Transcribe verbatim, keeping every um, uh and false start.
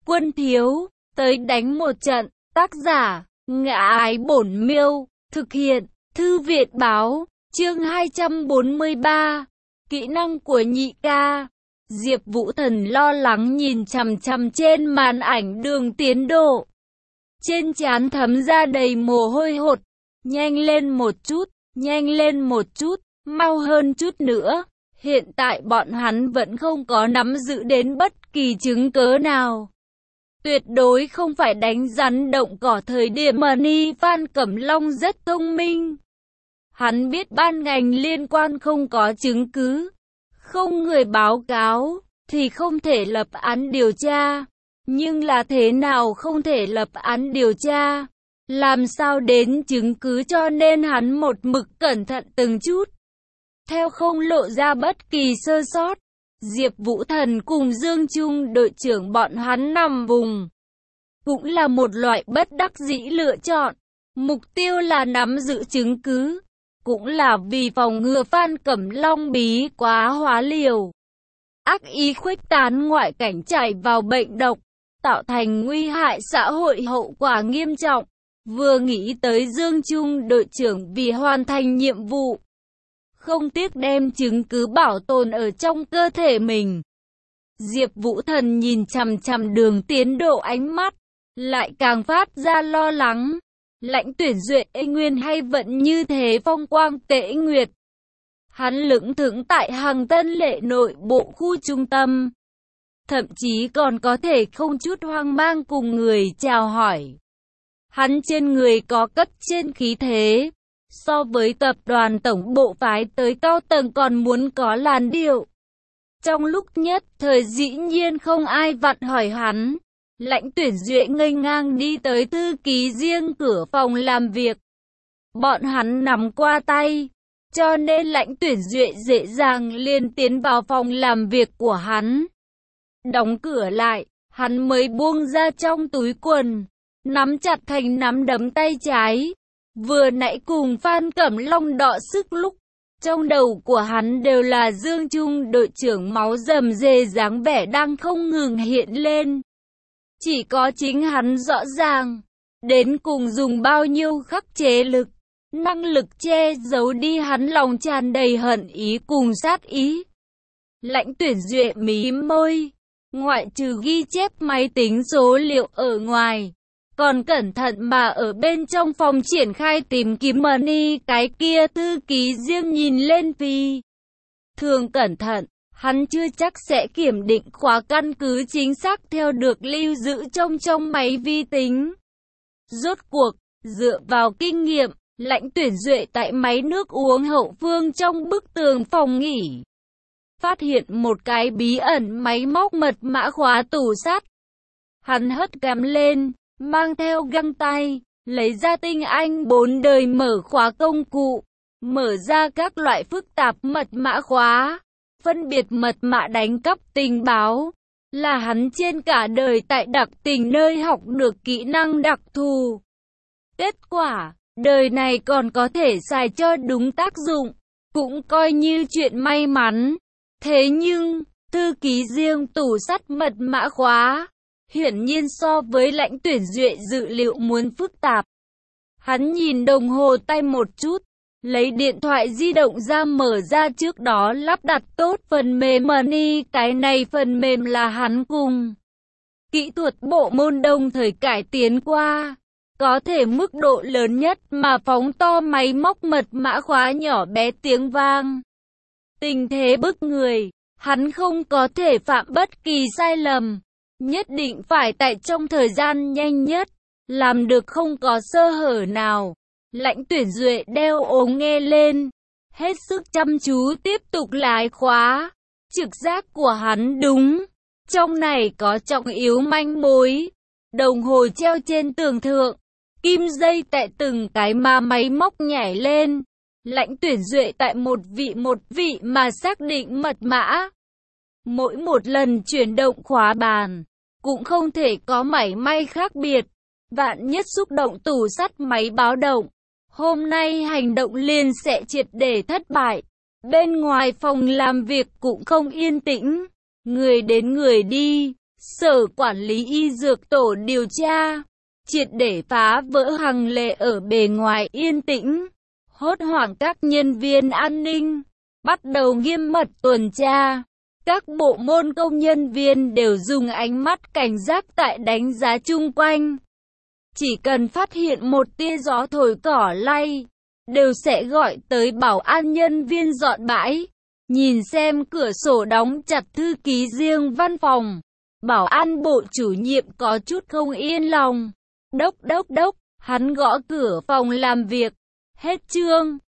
Quân thiếu, tới đánh một trận. Tác giả, Ngã Ái Bổn Miêu. Thực hiện, Thư Viện Báo. Chương hai trăm bốn mươi ba. Kỹ năng của nhị ca. Diệp Vũ Thần lo lắng nhìn chằm chằm trên màn ảnh đường tiến độ. Trên trán thấm ra đầy mồ hôi hột. Nhanh lên một chút, nhanh lên một chút, mau hơn chút nữa. Hiện tại bọn hắn vẫn không có nắm giữ đến bất kỳ chứng cớ nào. Tuyệt đối không phải đánh rắn động cỏ thời điểm. Money Phan Cẩm Long rất thông minh. Hắn biết ban ngành liên quan không có chứng cứ, không người báo cáo, thì không thể lập án điều tra. Nhưng là thế nào không thể lập án điều tra? Làm sao đến chứng cứ, cho nên hắn một mực cẩn thận từng chút. Theo không lộ ra bất kỳ sơ sót, Diệp Vũ Thần cùng Dương Trung đội trưởng bọn hắn nằm vùng. Cũng là một loại bất đắc dĩ lựa chọn. Mục tiêu là nắm giữ chứng cứ. Cũng là vì phòng ngừa Phan Cẩm Long bí quá hóa liều. Ác ý khuếch tán ngoại cảnh chảy vào bệnh độc, tạo thành nguy hại xã hội hậu quả nghiêm trọng. Vừa nghĩ tới Dương Trung đội trưởng vì hoàn thành nhiệm vụ, không tiếc đem chứng cứ bảo tồn ở trong cơ thể mình. Diệp Vũ Thần nhìn chằm chằm đường tiến độ, ánh mắt lại càng phát ra lo lắng. Lãnh Tuyển Duệ nguyên hay vẫn như thế phong quang tễ nguyệt. Hắn lững thững tại Hằng Tân Lệ nội bộ khu trung tâm. Thậm chí còn có thể không chút hoang mang cùng người chào hỏi. Hắn trên người có cấp trên khí thế. So với tập đoàn tổng bộ phái tới cao tầng còn muốn có làn điệu. Trong lúc nhất thời dĩ nhiên không ai vặn hỏi hắn. Lãnh Tuyển Duệ nghênh ngang đi tới thư ký riêng cửa phòng làm việc. Bọn hắn nắm qua tay, cho nên Lãnh Tuyển Duệ dễ dàng liền tiến vào phòng làm việc của hắn. Đóng cửa lại, hắn mới buông ra trong túi quần, nắm chặt thành nắm đấm tay trái. Vừa nãy cùng Phan Cẩm Long đọ sức lúc, trong đầu của hắn đều là Dương Trung đội trưởng máu rầm rề dáng vẻ đang không ngừng hiện lên. Chỉ có chính hắn rõ ràng, đến cùng dùng bao nhiêu khắc chế lực, năng lực che giấu đi hắn lòng tràn đầy hận ý cùng sát ý. Lãnh Tuyển Duệ mím môi, ngoại trừ ghi chép máy tính số liệu ở ngoài, còn cẩn thận mà ở bên trong phòng triển khai tìm kiếm money. Cái kia thư ký riêng nhìn lên phi thường cẩn thận. Hắn chưa chắc sẽ kiểm định khóa căn cứ chính xác theo được lưu giữ trong trong máy vi tính. Rốt cuộc, dựa vào kinh nghiệm, Lãnh Tuyển Duệ tại máy nước uống hậu phương trong bức tường phòng nghỉ, phát hiện một cái bí ẩn máy móc mật mã khóa tủ sắt. Hắn hất cằm lên, mang theo găng tay, lấy ra tinh anh bốn đời mở khóa công cụ, mở ra các loại phức tạp mật mã khóa. Phân biệt mật mã đánh cắp tình báo, là hắn trên cả đời tại đặc tình nơi học được kỹ năng đặc thù. Kết quả, đời này còn có thể xài cho đúng tác dụng, cũng coi như chuyện may mắn. Thế nhưng, thư ký riêng tủ sắt mật mã khóa, hiển nhiên so với Lãnh Tuyển Duệ dự liệu muốn phức tạp. Hắn nhìn đồng hồ tay một chút, lấy điện thoại di động ra mở ra trước đó lắp đặt tốt phần mềm Money. Cái này phần mềm là hắn cùng kỹ thuật bộ môn đồng thời cải tiến qua, có thể mức độ lớn nhất mà phóng to máy móc mật mã khóa nhỏ bé tiếng vang. Tình thế bức người, hắn không có thể phạm bất kỳ sai lầm, nhất định phải tại trong thời gian nhanh nhất, làm được không có sơ hở nào. Lãnh Tuyển Duệ đeo ống nghe lên, hết sức chăm chú tiếp tục lái khóa. Trực giác của hắn đúng, trong này có trọng yếu manh mối. Đồng hồ treo trên tường thượng, kim dây tại từng cái ma máy móc nhảy lên. Lãnh Tuyển Duệ tại một vị một vị mà xác định mật mã. Mỗi một lần chuyển động khóa bàn, cũng không thể có mảy may khác biệt. Vạn nhất xúc động tủ sắt máy báo động, hôm nay hành động liền sẽ triệt để thất bại. Bên ngoài phòng làm việc cũng không yên tĩnh, người đến người đi, Sở Quản lý Y Dược Tổ điều tra, triệt để phá vỡ hằng lệ ở bề ngoài yên tĩnh, hốt hoảng các nhân viên an ninh, bắt đầu nghiêm mật tuần tra. Các bộ môn công nhân viên đều dùng ánh mắt cảnh giác tại đánh giá chung quanh. Chỉ cần phát hiện một tia gió thổi cỏ lay, đều sẽ gọi tới bảo an nhân viên dọn bãi. Nhìn xem cửa sổ đóng chặt thư ký riêng văn phòng, bảo an bộ chủ nhiệm có chút không yên lòng. Đốc đốc đốc, hắn gõ cửa phòng làm việc. Hết chương.